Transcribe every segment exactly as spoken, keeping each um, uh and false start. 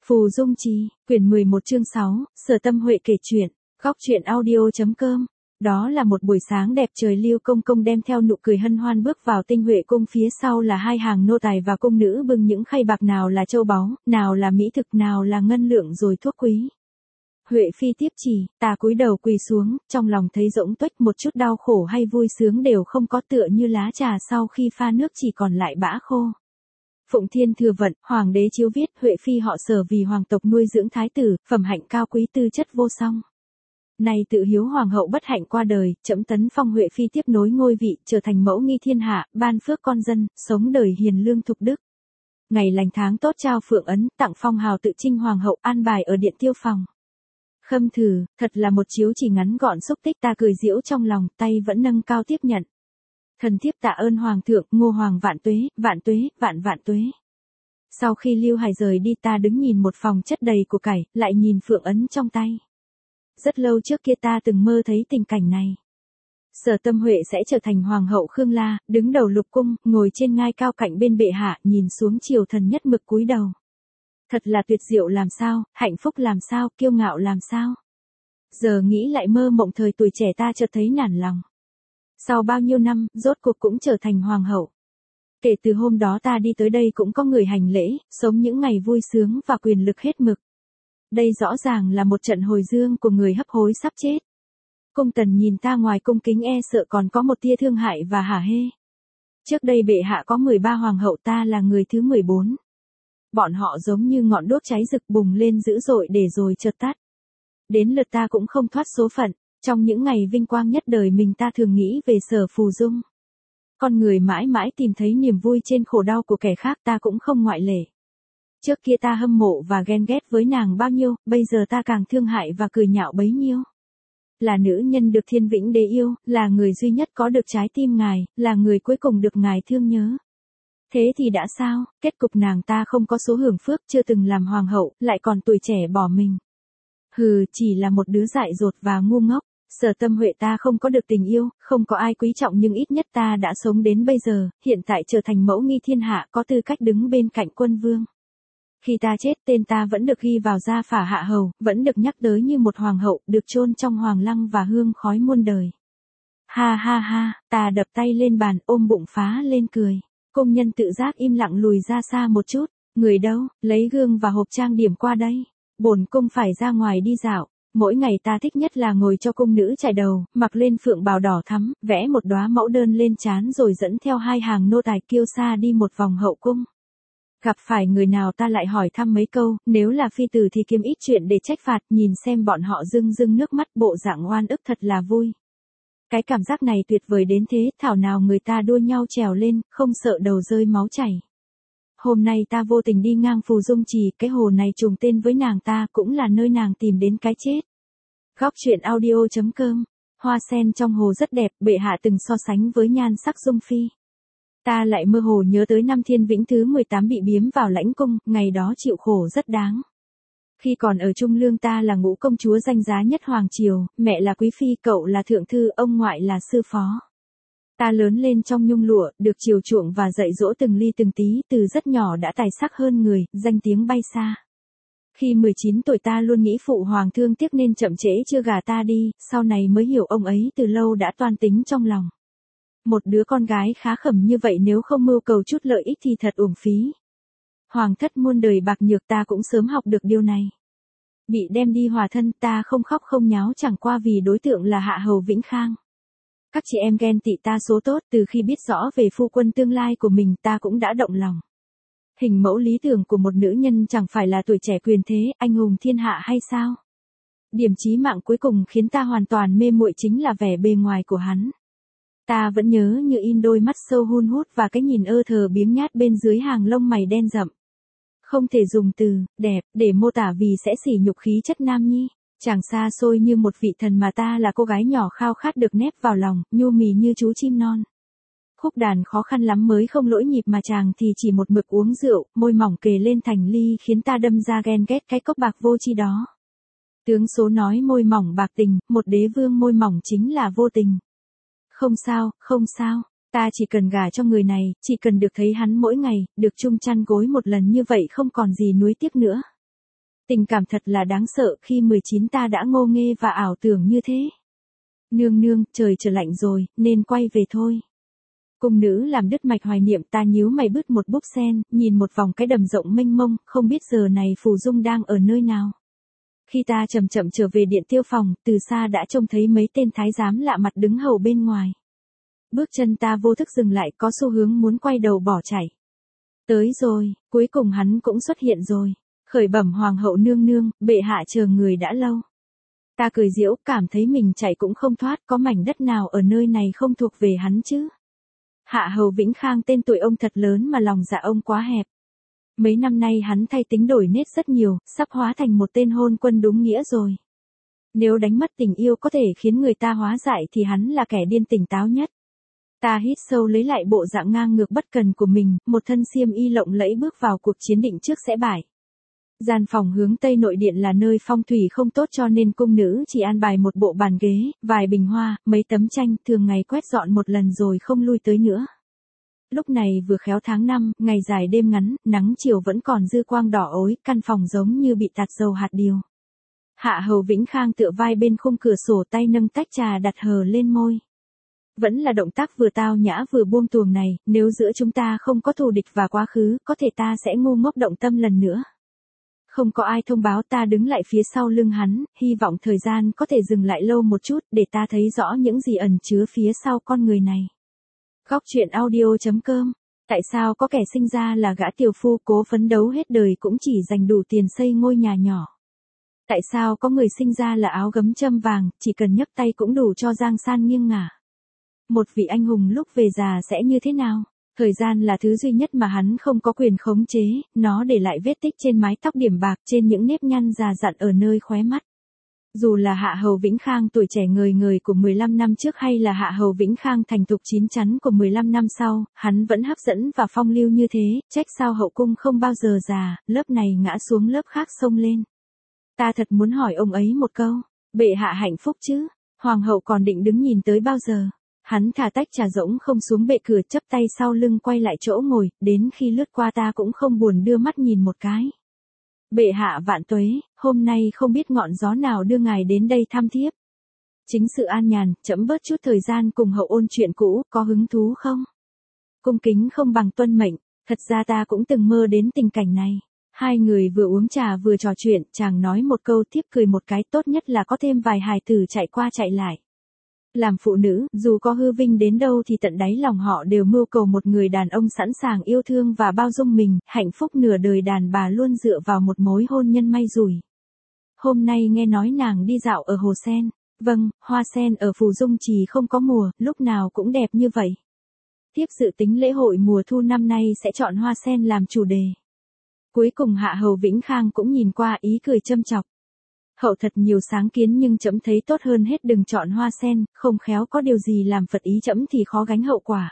Phù Dung Trì, quyển mười một chương sáu, Sở Tâm Huệ kể chuyện, góc truyện audio.com. Đó là một buổi sáng đẹp trời, Lưu Công Công đem theo nụ cười hân hoan bước vào Tinh Huệ cung, phía sau là hai hàng nô tài và cung nữ bưng những khay bạc, nào là châu báu, nào là mỹ thực, nào là ngân lượng rồi thuốc quý. Huệ Phi tiếp chỉ, ta cúi đầu quỳ xuống, trong lòng thấy rỗng tuếch, một chút đau khổ hay vui sướng đều không có, tựa như lá trà sau khi pha nước chỉ còn lại bã khô. Phụng Thiên thừa vận, hoàng đế chiếu viết, Huệ Phi họ Sở vì hoàng tộc nuôi dưỡng thái tử, phẩm hạnh cao quý, tư chất vô song. Nay tự hiếu hoàng hậu bất hạnh qua đời, trẫm tấn phong Huệ Phi tiếp nối ngôi vị, trở thành mẫu nghi thiên hạ, ban phước con dân, sống đời hiền lương thục đức. Ngày lành tháng tốt trao phượng ấn, tặng phong hào tự trinh hoàng hậu, an bài ở điện tiêu phòng. Khâm thử, thật là một chiếu chỉ ngắn gọn xúc tích, ta cười giễu trong lòng, tay vẫn nâng cao tiếp nhận. Thần thiếp tạ ơn hoàng thượng, Ngô hoàng vạn tuế, vạn tuế, vạn vạn tuế. Sau khi Lưu Hải rời đi, ta đứng nhìn một phòng chất đầy của cải, lại nhìn phượng ấn trong tay. Rất lâu trước kia ta từng mơ thấy tình cảnh này. Sở Tâm Huệ sẽ trở thành hoàng hậu Khương La, đứng đầu lục cung, ngồi trên ngai cao cạnh bên bệ hạ, nhìn xuống triều thần nhất mực cúi đầu. Thật là tuyệt diệu làm sao, hạnh phúc làm sao, kiêu ngạo làm sao. Giờ nghĩ lại mơ mộng thời tuổi trẻ ta chợt thấy nản lòng. Sau bao nhiêu năm, rốt cuộc cũng trở thành hoàng hậu. Kể từ hôm đó ta đi tới đây cũng có người hành lễ, sống những ngày vui sướng và quyền lực hết mực. Đây rõ ràng là một trận hồi dương của người hấp hối sắp chết. Cung tần nhìn ta ngoài cung kính e sợ còn có một tia thương hại và hả hê. Trước đây bệ hạ có mười ba hoàng hậu, ta là người thứ mười bốn. Bọn họ giống như ngọn đuốc cháy rực bùng lên dữ dội để rồi chợt tắt. Đến lượt ta cũng không thoát số phận. Trong những ngày vinh quang nhất đời mình, ta thường nghĩ về Sở Phù Dung. Con người mãi mãi tìm thấy niềm vui trên khổ đau của kẻ khác, ta cũng không ngoại lệ. Trước kia ta hâm mộ và ghen ghét với nàng bao nhiêu, bây giờ ta càng thương hại và cười nhạo bấy nhiêu. Là nữ nhân được Thiên Vĩnh Đế yêu, là người duy nhất có được trái tim ngài, là người cuối cùng được ngài thương nhớ. Thế thì đã sao, kết cục nàng ta không có số hưởng phước, chưa từng làm hoàng hậu, lại còn tuổi trẻ bỏ mình. Hừ, chỉ là một đứa dại dột và ngu ngốc. Sở Tâm Huệ ta không có được tình yêu, không có ai quý trọng, nhưng ít nhất ta đã sống đến bây giờ, hiện tại trở thành mẫu nghi thiên hạ, có tư cách đứng bên cạnh quân vương. Khi ta chết, tên ta vẫn được ghi vào gia phả hạ hầu, vẫn được nhắc tới như một hoàng hậu, được chôn trong hoàng lăng và hương khói muôn đời. Ha ha ha, ta đập tay lên bàn, ôm bụng phá lên cười. Công nhân tự giác im lặng lùi ra xa một chút. Người đâu, lấy gương và hộp trang điểm qua đây. Bổn cung phải ra ngoài đi dạo. Mỗi ngày ta thích nhất là ngồi cho cung nữ chải đầu, mặc lên phượng bào đỏ thắm, vẽ một đóa mẫu đơn lên trán rồi dẫn theo hai hàng nô tài kiêu sa đi một vòng hậu cung. Gặp phải người nào ta lại hỏi thăm mấy câu, nếu là phi tử thì kiếm ít chuyện để trách phạt, nhìn xem bọn họ rưng rưng nước mắt, bộ dạng oan ức thật là vui. Cái cảm giác này tuyệt vời đến thế, thảo nào người ta đua nhau trèo lên, không sợ đầu rơi máu chảy. Hôm nay ta vô tình đi ngang Phù Dung Trì, cái hồ này trùng tên với nàng ta, cũng là nơi nàng tìm đến cái chết. Góc truyện audio.com. Hoa sen trong hồ rất đẹp, bệ hạ từng so sánh với nhan sắc Dung Phi. Ta lại mơ hồ nhớ tới năm Thiên Vĩnh thứ mười tám bị biếm vào lãnh cung, ngày đó chịu khổ rất đáng. Khi còn ở Trung Lương ta là ngũ công chúa danh giá nhất hoàng triều, mẹ là quý phi, cậu là thượng thư, ông ngoại là sư phó. Ta lớn lên trong nhung lụa, được chiều chuộng và dạy dỗ từng ly từng tí, từ rất nhỏ đã tài sắc hơn người, danh tiếng bay xa. Khi mười chín tuổi ta luôn nghĩ phụ hoàng thương tiếc nên chậm trễ chưa gả ta đi, sau này mới hiểu ông ấy từ lâu đã toan tính trong lòng. Một đứa con gái khá khẩm như vậy nếu không mưu cầu chút lợi ích thì thật uổng phí. Hoàng thất muôn đời bạc nhược, ta cũng sớm học được điều này. Bị đem đi hòa thân, ta không khóc không nháo, chẳng qua vì đối tượng là hạ hầu Vĩnh Khang. Các chị em ghen tị ta số tốt, từ khi biết rõ về phu quân tương lai của mình ta cũng đã động lòng. Hình mẫu lý tưởng của một nữ nhân chẳng phải là tuổi trẻ quyền thế, anh hùng thiên hạ hay sao? Điểm chí mạng cuối cùng khiến ta hoàn toàn mê muội chính là vẻ bề ngoài của hắn. Ta vẫn nhớ như in đôi mắt sâu hun hút và cái nhìn ơ thờ biếng nhát bên dưới hàng lông mày đen rậm. Không thể dùng từ đẹp để mô tả vì sẽ sỉ nhục khí chất nam nhi. Chàng xa xôi như một vị thần mà ta là cô gái nhỏ khao khát được nép vào lòng, nhu mì như chú chim non. Khúc đàn khó khăn lắm mới không lỗi nhịp mà chàng thì chỉ một mực uống rượu, môi mỏng kề lên thành ly khiến ta đâm ra ghen ghét cái cốc bạc vô tri đó. Tướng số nói môi mỏng bạc tình, một đế vương môi mỏng chính là vô tình. Không sao, không sao, ta chỉ cần gả cho người này, chỉ cần được thấy hắn mỗi ngày, được chung chăn gối một lần như vậy không còn gì nuối tiếc nữa. Tình cảm thật là đáng sợ, khi mười chín ta đã ngô nghê và ảo tưởng như thế. Nương nương, trời trở lạnh rồi, nên quay về thôi. Cung nữ làm đứt mạch hoài niệm, ta nhíu mày bứt một búp sen, nhìn một vòng cái đầm rộng mênh mông, không biết giờ này Phù Dung đang ở nơi nào. Khi ta chậm chậm trở về điện tiêu phòng, từ xa đã trông thấy mấy tên thái giám lạ mặt đứng hầu bên ngoài. Bước chân ta vô thức dừng lại, có xu hướng muốn quay đầu bỏ chạy. Tới rồi, cuối cùng hắn cũng xuất hiện rồi. Khởi bẩm hoàng hậu nương nương, bệ hạ chờ người đã lâu. Ta cười giễu, cảm thấy mình chạy cũng không thoát, có mảnh đất nào ở nơi này không thuộc về hắn chứ. Hạ hầu Vĩnh Khang tên tuổi ông thật lớn mà lòng dạ ông quá hẹp. Mấy năm nay hắn thay tính đổi nết rất nhiều, sắp hóa thành một tên hôn quân đúng nghĩa rồi. Nếu đánh mất tình yêu có thể khiến người ta hóa dại thì hắn là kẻ điên tỉnh táo nhất. Ta hít sâu lấy lại bộ dạng ngang ngược bất cần của mình, một thân xiêm y lộng lẫy bước vào cuộc chiến định trước sẽ bại. Gian phòng hướng tây nội điện là nơi phong thủy không tốt cho nên cung nữ chỉ an bài một bộ bàn ghế, vài bình hoa, mấy tấm tranh, thường ngày quét dọn một lần rồi không lui tới nữa. Lúc này vừa khéo tháng năm, ngày dài đêm ngắn, nắng chiều vẫn còn dư quang đỏ ối, căn phòng giống như bị tạt dầu hạt điều. Hạ hầu Vĩnh Khang tựa vai bên khung cửa sổ, tay nâng tách trà đặt hờ lên môi. Vẫn là động tác vừa tao nhã vừa buông tuồng này, nếu giữa chúng ta không có thù địch và quá khứ, có thể ta sẽ ngu ngốc động tâm lần nữa. Không có ai thông báo, ta đứng lại phía sau lưng hắn, hy vọng thời gian có thể dừng lại lâu một chút để ta thấy rõ những gì ẩn chứa phía sau con người này. Góc truyện audio chấm com. Tại sao có kẻ sinh ra là gã tiểu phu cố phấn đấu hết đời cũng chỉ dành đủ tiền xây ngôi nhà nhỏ? Tại sao có người sinh ra là áo gấm châm vàng, chỉ cần nhấc tay cũng đủ cho giang san nghiêng ngả? Một vị anh hùng lúc về già sẽ như thế nào? Thời gian là thứ duy nhất mà hắn không có quyền khống chế, nó để lại vết tích trên mái tóc điểm bạc, trên những nếp nhăn già dặn ở nơi khóe mắt. Dù là Hạ hầu Vĩnh Khang tuổi trẻ ngời ngời của mười lăm năm trước hay là Hạ hầu Vĩnh Khang thành thục chín chắn của mười lăm năm sau, hắn vẫn hấp dẫn và phong lưu như thế, trách sao hậu cung không bao giờ già, lớp này ngã xuống lớp khác xông lên. Ta thật muốn hỏi ông ấy một câu, bệ hạ hạnh phúc chứ? Hoàng hậu còn định đứng nhìn tới bao giờ? Hắn thả tách trà rỗng không xuống bệ cửa, chắp tay sau lưng quay lại chỗ ngồi, đến khi lướt qua ta cũng không buồn đưa mắt nhìn một cái. Bệ hạ vạn tuế, hôm nay không biết ngọn gió nào đưa ngài đến đây thăm thiếp. Chính sự an nhàn, chậm bớt chút thời gian cùng hậu ôn chuyện cũ, có hứng thú không? Cung kính không bằng tuân mệnh, thật ra ta cũng từng mơ đến tình cảnh này. Hai người vừa uống trà vừa trò chuyện, chàng nói một câu tiếp cười một cái, tốt nhất là có thêm vài hài tử chạy qua chạy lại. Làm phụ nữ, dù có hư vinh đến đâu thì tận đáy lòng họ đều mưu cầu một người đàn ông sẵn sàng yêu thương và bao dung mình, hạnh phúc nửa đời đàn bà luôn dựa vào một mối hôn nhân may rủi. Hôm nay nghe nói nàng đi dạo ở Hồ Sen, vâng, hoa sen ở Phù Dung Trì không có mùa, lúc nào cũng đẹp như vậy. Tiếp dự tính lễ hội mùa thu năm nay sẽ chọn hoa sen làm chủ đề. Cuối cùng Hạ hầu Vĩnh Khang cũng nhìn qua, ý cười châm chọc. Hậu thật nhiều sáng kiến nhưng trẫm thấy tốt hơn hết đừng chọn hoa sen, không khéo có điều gì làm phật ý trẫm thì khó gánh hậu quả.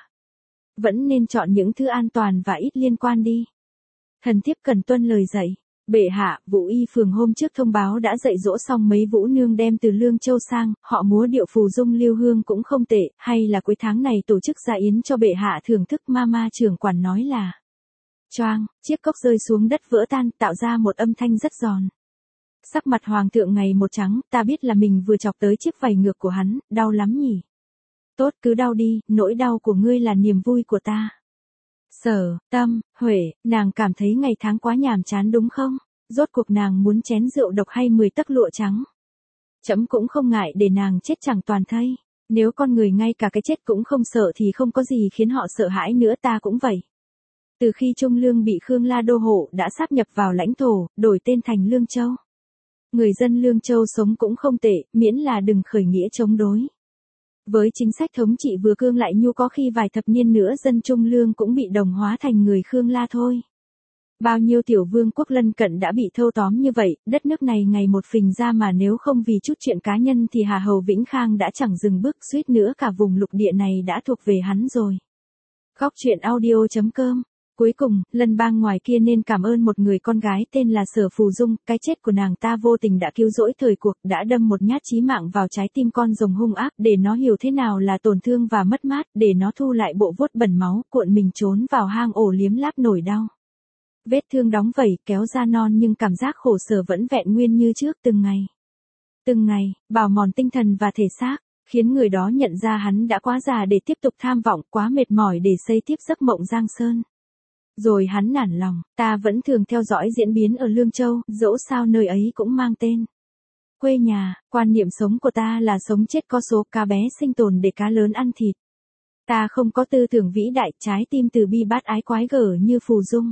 Vẫn nên chọn những thứ an toàn và ít liên quan đi. Thần thiếp cần tuân lời dạy. Bệ hạ, Vũ Y phường hôm trước thông báo đã dạy dỗ xong mấy vũ nương đem từ Lương Châu sang, họ múa điệu Phù Dung Lưu Hương cũng không tệ, hay là cuối tháng này tổ chức gia yến cho bệ hạ thưởng thức. Mama trưởng quản nói là. Choang, chiếc cốc rơi xuống đất vỡ tan, tạo ra một âm thanh rất giòn. Sắc mặt hoàng thượng ngày một trắng, ta biết là mình vừa chọc tới chiếc vảy ngược của hắn, đau lắm nhỉ. Tốt cứ đau đi, nỗi đau của ngươi là niềm vui của ta. Sở, Tâm, Huệ, nàng cảm thấy ngày tháng quá nhàm chán đúng không? Rốt cuộc nàng muốn chén rượu độc hay mười tấc lụa trắng? Trẫm cũng không ngại để nàng chết chẳng toàn thây. Nếu con người ngay cả cái chết cũng không sợ thì không có gì khiến họ sợ hãi nữa, ta cũng vậy. Từ khi Trung Lương bị Khương La đô hộ đã sáp nhập vào lãnh thổ, đổi tên thành Lương Châu. Người dân Lương Châu sống cũng không tệ, miễn là đừng khởi nghĩa chống đối. Với chính sách thống trị vừa cương lại nhu có khi vài thập niên nữa dân Trung Lương cũng bị đồng hóa thành người Khương La thôi. Bao nhiêu tiểu vương quốc lân cận đã bị thâu tóm như vậy, đất nước này ngày một phình ra mà nếu không vì chút chuyện cá nhân thì Hạ hầu Vĩnh Khang đã chẳng dừng bước, suýt nữa cả vùng lục địa này đã thuộc về hắn rồi. Góc truyện audio chấm com. Cuối cùng, Lân Bang ngoài kia nên cảm ơn một người con gái tên là Sở Phù Dung, cái chết của nàng ta vô tình đã cứu rỗi thời cuộc, đã đâm một nhát chí mạng vào trái tim con rồng hung ác, để nó hiểu thế nào là tổn thương và mất mát, để nó thu lại bộ vuốt bẩn máu, cuộn mình trốn vào hang ổ liếm láp nổi đau. Vết thương đóng vẩy, kéo ra non nhưng cảm giác khổ sở vẫn vẹn nguyên như trước từng ngày. Từng ngày, bào mòn tinh thần và thể xác, khiến người đó nhận ra hắn đã quá già để tiếp tục tham vọng, quá mệt mỏi để xây tiếp giấc mộng Giang Sơn. Rồi hắn nản lòng, ta vẫn thường theo dõi diễn biến ở Lương Châu, dẫu sao nơi ấy cũng mang tên. Quê nhà, quan niệm sống của ta là sống chết có số, cá bé sinh tồn để cá lớn ăn thịt. Ta không có tư tưởng vĩ đại, trái tim từ bi bát ái quái gở như Phù Dung.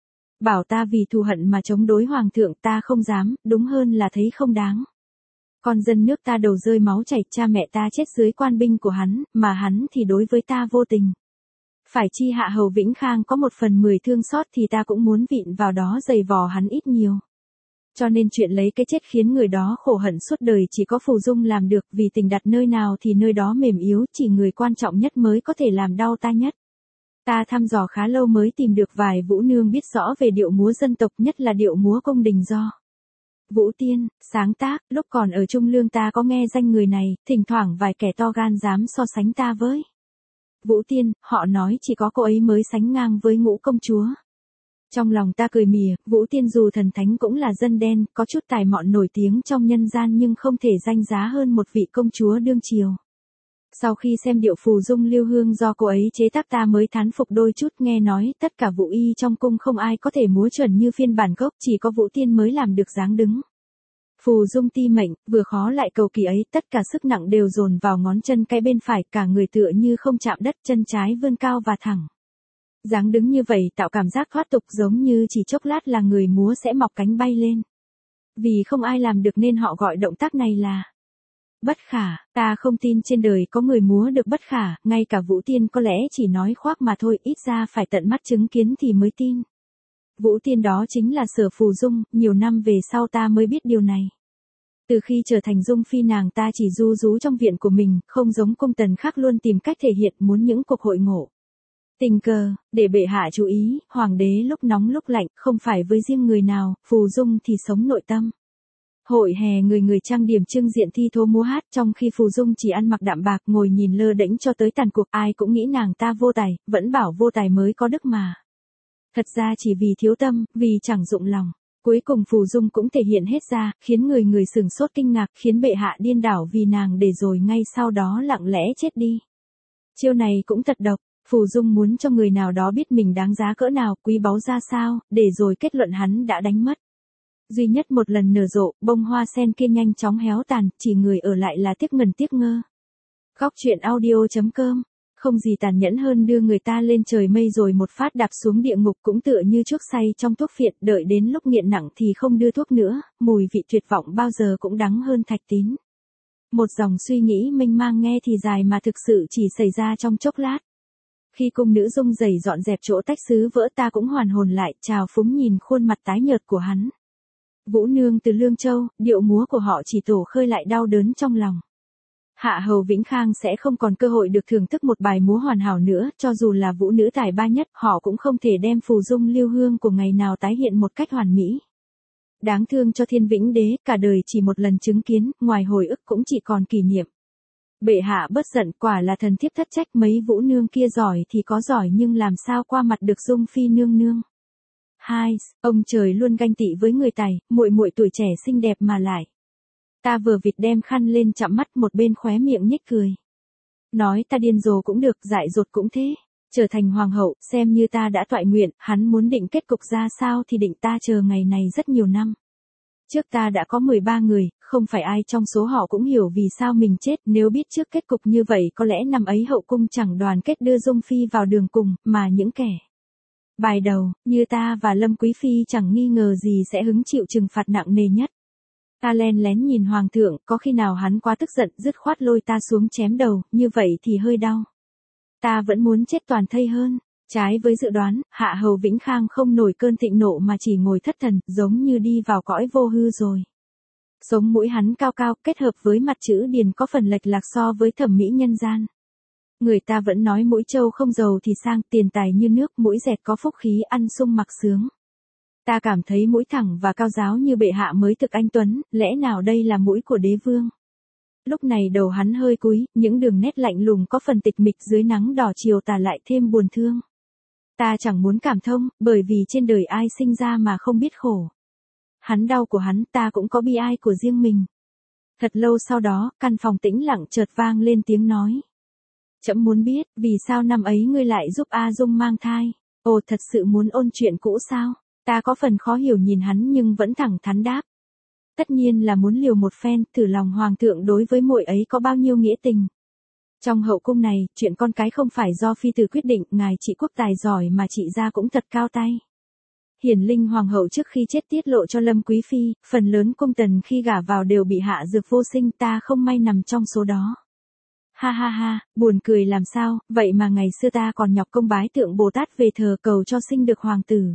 Bảo ta vì thù hận mà chống đối hoàng thượng, ta không dám, đúng hơn là thấy không đáng. Con dân nước ta đầu rơi máu chảy, cha mẹ ta chết dưới quan binh của hắn, mà hắn thì đối với ta vô tình. Phải chi hạ hầu Vĩnh Khang có một phần mười thương xót thì ta cũng muốn vịn vào đó giày vò hắn ít nhiều. Cho nên chuyện lấy cái chết khiến người đó khổ hận suốt đời chỉ có Phù Dung làm được, vì tình đặt nơi nào thì nơi đó mềm yếu, chỉ người quan trọng nhất mới có thể làm đau ta nhất. Ta thăm dò khá lâu mới tìm được vài vũ nương biết rõ về điệu múa dân tộc, nhất là điệu múa cung đình do Vũ Tiên sáng tác. Lúc còn ở Trung Lương ta có nghe danh người này, thỉnh thoảng vài kẻ to gan dám so sánh ta với Vũ Tiên, họ nói chỉ có cô ấy mới sánh ngang với Ngũ công chúa. Trong lòng ta cười mỉa, Vũ Tiên dù thần thánh cũng là dân đen, có chút tài mọn nổi tiếng trong nhân gian nhưng không thể danh giá hơn một vị công chúa đương triều. Sau khi xem điệu Phù Dung Lưu Hương do cô ấy chế tác ta mới thán phục đôi chút, nghe nói tất cả vũ y trong cung không ai có thể múa chuẩn như phiên bản gốc, chỉ có Vũ Tiên mới làm được dáng đứng. Phù Dung ti mệnh, vừa khó lại cầu kỳ ấy, tất cả sức nặng đều dồn vào ngón chân cái bên phải, cả người tựa như không chạm đất, chân trái vươn cao và thẳng. Dáng đứng như vậy tạo cảm giác thoát tục, giống như chỉ chốc lát là người múa sẽ mọc cánh bay lên. Vì không ai làm được nên họ gọi động tác này là bất khả. Ta không tin trên đời có người múa được bất khả, ngay cả Vũ Tiên có lẽ chỉ nói khoác mà thôi, ít ra phải tận mắt chứng kiến thì mới tin. Vũ Tiên đó chính là Sở Phù Dung, nhiều năm về sau ta mới biết điều này. Từ khi trở thành Dung Phi nàng ta chỉ ru rú trong viện của mình, không giống cung tần khác luôn tìm cách thể hiện, muốn những cuộc hội ngộ. Tình cờ, để bệ hạ chú ý, hoàng đế lúc nóng lúc lạnh, không phải với riêng người nào, Phù Dung thì sống nội tâm. Hội hè người người trang điểm trưng diện thi thố múa hát, trong khi Phù Dung chỉ ăn mặc đạm bạc ngồi nhìn lơ đễnh cho tới tàn cuộc, ai cũng nghĩ nàng ta vô tài, vẫn bảo vô tài mới có đức mà. Thật ra chỉ vì thiếu tâm, vì chẳng dụng lòng. Cuối cùng Phù Dung cũng thể hiện hết ra, khiến người người sửng sốt kinh ngạc, khiến bệ hạ điên đảo vì nàng để rồi ngay sau đó lặng lẽ chết đi. Chiêu này cũng thật độc, Phù Dung muốn cho người nào đó biết mình đáng giá cỡ nào, quý báu ra sao, để rồi kết luận hắn đã đánh mất. Duy nhất một lần nở rộ, bông hoa sen kia nhanh chóng héo tàn, chỉ người ở lại là tiếc ngần tiếc ngơ. Góc truyện audio chấm com. Không gì tàn nhẫn hơn đưa người ta lên trời mây rồi một phát đạp xuống địa ngục, cũng tựa như chuốc say trong thuốc phiện, đợi đến lúc nghiện nặng thì không đưa thuốc nữa, mùi vị tuyệt vọng bao giờ cũng đắng hơn thạch tín. Một dòng suy nghĩ mênh mang nghe thì dài mà thực sự chỉ xảy ra trong chốc lát. Khi cung nữ rung rẩy dọn dẹp chỗ tách sứ vỡ ta cũng hoàn hồn lại, trào phúng nhìn khuôn mặt tái nhợt của hắn. Vũ nương từ Lương Châu, điệu múa của họ chỉ tổ khơi lại đau đớn trong lòng. Hạ hầu Vĩnh Khang sẽ không còn cơ hội được thưởng thức một bài múa hoàn hảo nữa, cho dù là vũ nữ tài ba nhất, họ cũng không thể đem Phù Dung Lưu Hương của ngày nào tái hiện một cách hoàn mỹ. Đáng thương cho Thiên Vĩnh Đế, cả đời chỉ một lần chứng kiến, ngoài hồi ức cũng chỉ còn kỷ niệm. Bệ hạ bất giận, quả là thần thiếp thất trách, mấy vũ nương kia giỏi thì có giỏi nhưng làm sao qua mặt được Dung Phi nương nương. Hai, ông trời luôn ganh tị với người tài, muội muội tuổi trẻ xinh đẹp mà lại. Ta vừa vịt đem khăn lên chạm mắt, một bên khóe miệng nhếch cười. Nói ta điên rồ cũng được, dại dột cũng thế. Trở thành hoàng hậu, xem như ta đã toại nguyện, hắn muốn định kết cục ra sao thì định, ta chờ ngày này rất nhiều năm. Trước ta đã có mười ba người, không phải ai trong số họ cũng hiểu vì sao mình chết, nếu biết trước kết cục như vậy có lẽ năm ấy hậu cung chẳng đoàn kết đưa Dung Phi vào đường cùng, mà những kẻ bài đầu, như ta và Lâm Quý Phi chẳng nghi ngờ gì sẽ hứng chịu trừng phạt nặng nề nhất. Ta len lén nhìn hoàng thượng, có khi nào hắn quá tức giận, dứt khoát lôi ta xuống chém đầu, như vậy thì hơi đau. Ta vẫn muốn chết toàn thây hơn. Trái với dự đoán, Hạ hầu Vĩnh Khang không nổi cơn thịnh nộ mà chỉ ngồi thất thần, giống như đi vào cõi vô hư rồi. Sống mũi hắn cao cao, kết hợp với mặt chữ điền có phần lệch lạc so với thẩm mỹ nhân gian. Người ta vẫn nói mũi trâu không giàu thì sang, tiền tài như nước, mũi dẹt có phúc khí, ăn sung mặc sướng. Ta cảm thấy mũi thẳng và cao giáo như bệ hạ mới thực anh tuấn, lẽ nào đây là mũi của đế vương? Lúc này đầu hắn hơi cúi, những đường nét lạnh lùng có phần tịch mịch dưới nắng đỏ chiều tà lại thêm buồn thương. Ta chẳng muốn cảm thông, bởi vì trên đời ai sinh ra mà không biết khổ. Hắn đau của hắn, ta cũng có bi ai của riêng mình. Thật lâu sau đó, căn phòng tĩnh lặng chợt vang lên tiếng nói. Trẫm muốn biết, vì sao năm ấy ngươi lại giúp A Dung mang thai? Ồ, thật sự muốn ôn chuyện cũ sao? Ta có phần khó hiểu nhìn hắn nhưng vẫn thẳng thắn đáp. Tất nhiên là muốn liều một phen, thử lòng hoàng thượng đối với muội ấy có bao nhiêu nghĩa tình. Trong hậu cung này, chuyện con cái không phải do phi tử quyết định, ngài trị quốc tài giỏi mà trị gia cũng thật cao tay. Hiển Linh hoàng hậu trước khi chết tiết lộ cho Lâm Quý phi, phần lớn cung tần khi gả vào đều bị hạ dược vô sinh, ta không may nằm trong số đó. Ha ha ha, buồn cười làm sao, vậy mà ngày xưa ta còn nhọc công bái tượng Bồ Tát về thờ cầu cho sinh được hoàng tử.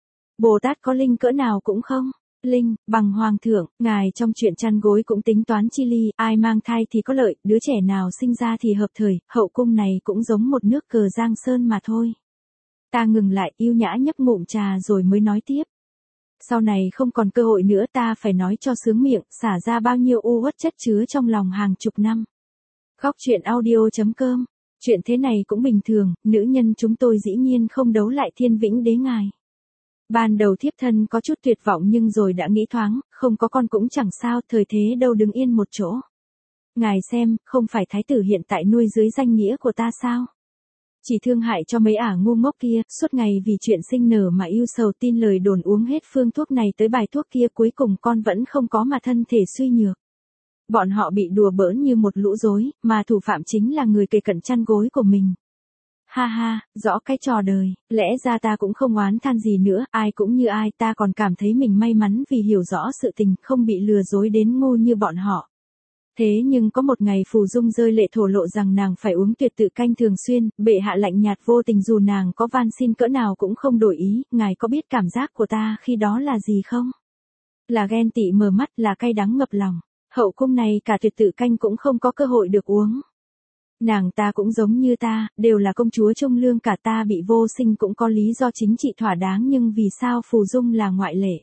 Bồ Tát có linh cỡ nào cũng không, linh, bằng hoàng thượng, ngài trong chuyện chăn gối cũng tính toán chi ly, ai mang thai thì có lợi, đứa trẻ nào sinh ra thì hợp thời, hậu cung này cũng giống một nước cờ Giang Sơn mà thôi. Ta ngừng lại, yêu nhã nhấp ngụm trà rồi mới nói tiếp. Sau này không còn cơ hội nữa, ta phải nói cho sướng miệng, xả ra bao nhiêu u uất chất chứa trong lòng hàng chục năm. Góc truyện audio chấm com. Chuyện thế này cũng bình thường, nữ nhân chúng tôi dĩ nhiên không đấu lại Thiên Vĩnh Đế ngài. Ban đầu thiếp thân có chút tuyệt vọng nhưng rồi đã nghĩ thoáng, không có con cũng chẳng sao, thời thế đâu đứng yên một chỗ. Ngài xem, không phải thái tử hiện tại nuôi dưới danh nghĩa của ta sao? Chỉ thương hại cho mấy ả ngu ngốc kia, suốt ngày vì chuyện sinh nở mà yêu sầu, tin lời đồn, uống hết phương thuốc này tới bài thuốc kia, cuối cùng con vẫn không có mà thân thể suy nhược. Bọn họ bị đùa bỡn như một lũ rối, mà thủ phạm chính là người kề cận chăn gối của mình. Ha ha, rõ cái trò đời, lẽ ra ta cũng không oán than gì nữa, ai cũng như ai, ta còn cảm thấy mình may mắn vì hiểu rõ sự tình, không bị lừa dối đến ngu như bọn họ. Thế nhưng có một ngày Phù Dung rơi lệ thổ lộ rằng nàng phải uống tuyệt tự canh thường xuyên, bệ hạ lạnh nhạt vô tình dù nàng có van xin cỡ nào cũng không đổi ý, ngài có biết cảm giác của ta khi đó là gì không? Là ghen tị mờ mắt, là cay đắng ngập lòng. Hậu cung này cả tuyệt tự canh cũng không có cơ hội được uống. Nàng ta cũng giống như ta, đều là công chúa trung lương, cả ta bị vô sinh cũng có lý do chính trị thỏa đáng, nhưng vì sao Phù Dung là ngoại lệ?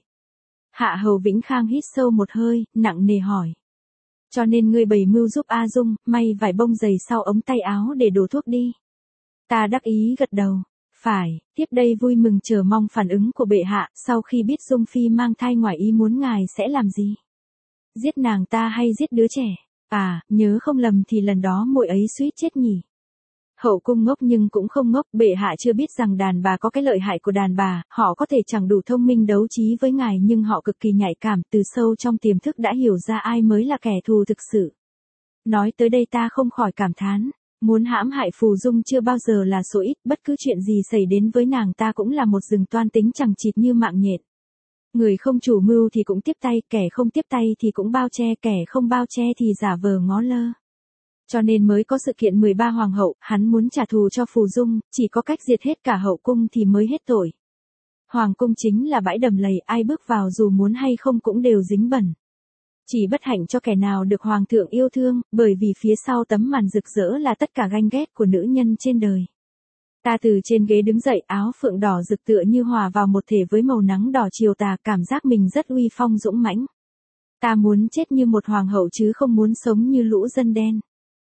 Hạ hầu Vĩnh Khang hít sâu một hơi, nặng nề hỏi. Cho nên ngươi bày mưu giúp A Dung, may vài bông giày sau ống tay áo để đổ thuốc đi. Ta đắc ý gật đầu. Phải, tiếp đây vui mừng chờ mong phản ứng của bệ hạ, sau khi biết Dung Phi mang thai ngoài ý muốn ngài sẽ làm gì? Giết nàng ta hay giết đứa trẻ? À, nhớ không lầm thì lần đó muội ấy suýt chết nhỉ. Hậu cung ngốc nhưng cũng không ngốc, bệ hạ chưa biết rằng đàn bà có cái lợi hại của đàn bà, họ có thể chẳng đủ thông minh đấu trí với ngài nhưng họ cực kỳ nhạy cảm, từ sâu trong tiềm thức đã hiểu ra ai mới là kẻ thù thực sự. Nói tới đây ta không khỏi cảm thán, muốn hãm hại Phù Dung chưa bao giờ là số ít, bất cứ chuyện gì xảy đến với nàng ta cũng là một rừng toan tính chẳng chịt như mạng nhện. Người không chủ mưu thì cũng tiếp tay, kẻ không tiếp tay thì cũng bao che, kẻ không bao che thì giả vờ ngó lơ. Cho nên mới có sự kiện mười ba hoàng hậu, hắn muốn trả thù cho Phù Dung, chỉ có cách diệt hết cả hậu cung thì mới hết tội. Hoàng cung chính là bãi đầm lầy, ai bước vào dù muốn hay không cũng đều dính bẩn. Chỉ bất hạnh cho kẻ nào được hoàng thượng yêu thương, bởi vì phía sau tấm màn rực rỡ là tất cả ganh ghét của nữ nhân trên đời. Ta từ trên ghế đứng dậy, áo phượng đỏ rực tựa như hòa vào một thể với màu nắng đỏ chiều tà, cảm giác mình rất uy phong dũng mãnh. Ta muốn chết như một hoàng hậu chứ không muốn sống như lũ dân đen.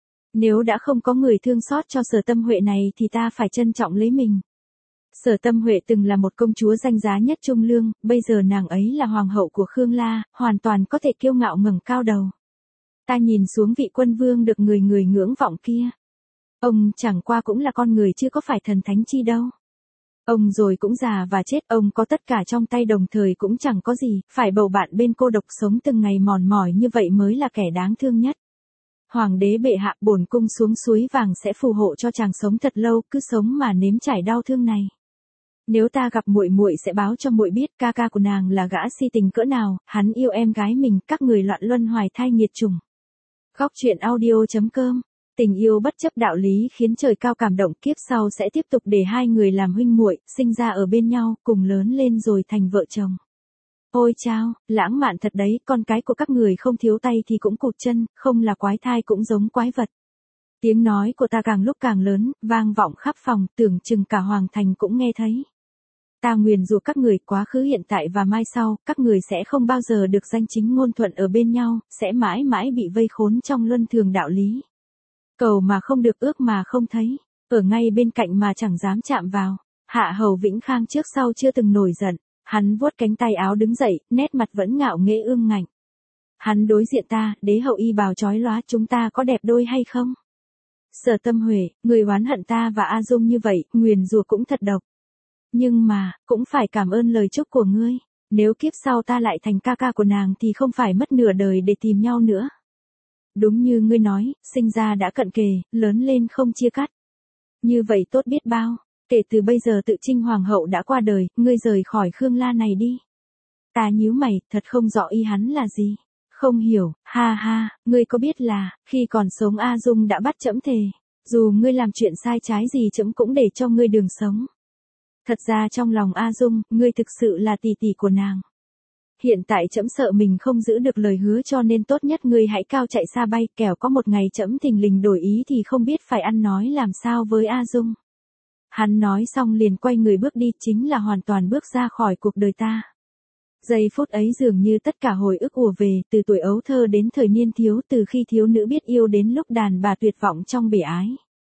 Nếu đã không có người thương xót cho Sở Tâm Huệ này thì ta phải trân trọng lấy mình. Sở Tâm Huệ từng là một công chúa danh giá nhất Trung Lương, bây giờ nàng ấy là hoàng hậu của Khương La, hoàn toàn có thể kiêu ngạo ngẩng cao đầu. Ta nhìn xuống vị quân vương được người người ngưỡng vọng kia. Ông chẳng qua cũng là con người chứ có phải thần thánh chi đâu. Ông rồi cũng già và chết, ông có tất cả trong tay đồng thời cũng chẳng có gì, phải bầu bạn bên cô độc sống từng ngày mòn mỏi như vậy mới là kẻ đáng thương nhất. Hoàng đế bệ hạ, bổn cung xuống suối vàng sẽ phù hộ cho chàng sống thật lâu, cứ sống mà nếm trải đau thương này. Nếu ta gặp muội muội sẽ báo cho muội biết ca ca của nàng là gã si tình cỡ nào, hắn yêu em gái mình, các người loạn luân hoài thai nghiệt chủng. Góc truyện audio chấm com. Tình yêu bất chấp đạo lý khiến trời cao cảm động, kiếp sau sẽ tiếp tục để hai người làm huynh muội, sinh ra ở bên nhau, cùng lớn lên rồi thành vợ chồng. Ôi chao, lãng mạn thật đấy, con cái của các người không thiếu tay thì cũng cụt chân, không là quái thai cũng giống quái vật. Tiếng nói của ta càng lúc càng lớn, vang vọng khắp phòng, tưởng chừng cả hoàng thành cũng nghe thấy. Ta nguyền rủa các người, quá khứ hiện tại và mai sau, các người sẽ không bao giờ được danh chính ngôn thuận ở bên nhau, sẽ mãi mãi bị vây khốn trong luân thường đạo lý. Cầu mà không được, ước mà không thấy, ở ngay bên cạnh mà chẳng dám chạm vào. Hạ Hầu Vĩnh Khang trước sau chưa từng nổi giận, hắn vuốt cánh tay áo đứng dậy, nét mặt vẫn ngạo nghễ ương ngạnh. Hắn đối diện ta, đế hậu y bào chói lóa, chúng ta có đẹp đôi hay không? Sở Tâm Huệ, người oán hận ta và A Dung như vậy, nguyền rủa cũng thật độc. Nhưng mà, cũng phải cảm ơn lời chúc của ngươi. Nếu kiếp sau ta lại thành ca ca của nàng thì không phải mất nửa đời để tìm nhau nữa. Đúng như ngươi nói, sinh ra đã cận kề, lớn lên không chia cắt. Như vậy tốt biết bao, kể từ bây giờ Tự Trinh Hoàng hậu đã qua đời, ngươi rời khỏi Khương La này đi. Ta nhíu mày, thật không rõ ý hắn là gì. Không hiểu, ha ha, ngươi có biết là, khi còn sống A Dung đã bắt trẫm thề, dù ngươi làm chuyện sai trái gì trẫm cũng để cho ngươi đường sống. Thật ra trong lòng A Dung, ngươi thực sự là tỷ tỷ của nàng. Hiện tại trẫm sợ mình không giữ được lời hứa cho nên tốt nhất ngươi hãy cao chạy xa bay, kẻo có một ngày trẫm thình lình đổi ý thì không biết phải ăn nói làm sao với A Dung. Hắn nói xong liền quay người bước đi, chính là hoàn toàn bước ra khỏi cuộc đời ta. Giây phút ấy dường như tất cả hồi ức ùa về, từ tuổi ấu thơ đến thời niên thiếu, từ khi thiếu nữ biết yêu đến lúc đàn bà tuyệt vọng trong bể ái.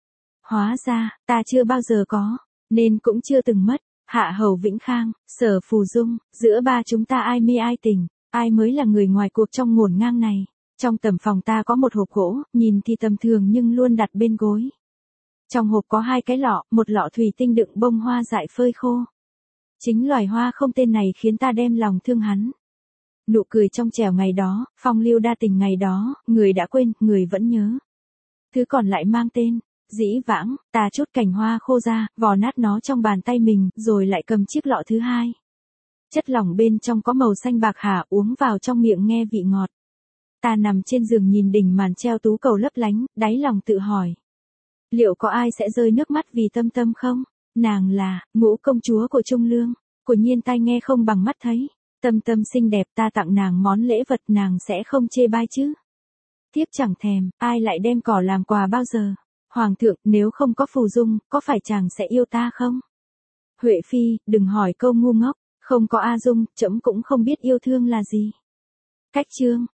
Hóa ra, ta chưa bao giờ có, nên cũng chưa từng mất. Hạ Hầu Vĩnh Khang, Sở Phù Dung, giữa ba chúng ta ai mê ai tình, ai mới là người ngoài cuộc trong ngổn ngang này. Trong tầm phòng ta có một hộp gỗ, nhìn thì tầm thường nhưng luôn đặt bên gối. Trong hộp có hai cái lọ, một lọ thủy tinh đựng bông hoa dại phơi khô. Chính loài hoa không tên này khiến ta đem lòng thương hắn. Nụ cười trong trẻo ngày đó, phong lưu đa tình ngày đó, người đã quên, người vẫn nhớ. Thứ còn lại mang tên, dĩ vãng, ta chốt cành hoa khô ra, vò nát nó trong bàn tay mình, rồi lại cầm chiếc lọ thứ hai. Chất lỏng bên trong có màu xanh bạc hả, uống vào trong miệng nghe vị ngọt. Ta nằm trên giường nhìn đỉnh màn treo tú cầu lấp lánh, đáy lòng tự hỏi. Liệu có ai sẽ rơi nước mắt vì Tâm Tâm không? Nàng là, ngũ công chúa của Trung Lương, của nhiên tai nghe không bằng mắt thấy. Tâm Tâm xinh đẹp, ta tặng nàng món lễ vật, nàng sẽ không chê bai chứ. Tiếp chẳng thèm, ai lại đem cỏ làm quà bao giờ. Hoàng thượng, nếu không có Phù Dung, có phải chàng sẽ yêu ta không? Huệ Phi, đừng hỏi câu ngu ngốc, không có A Dung, trẫm cũng không biết yêu thương là gì. Cách chương.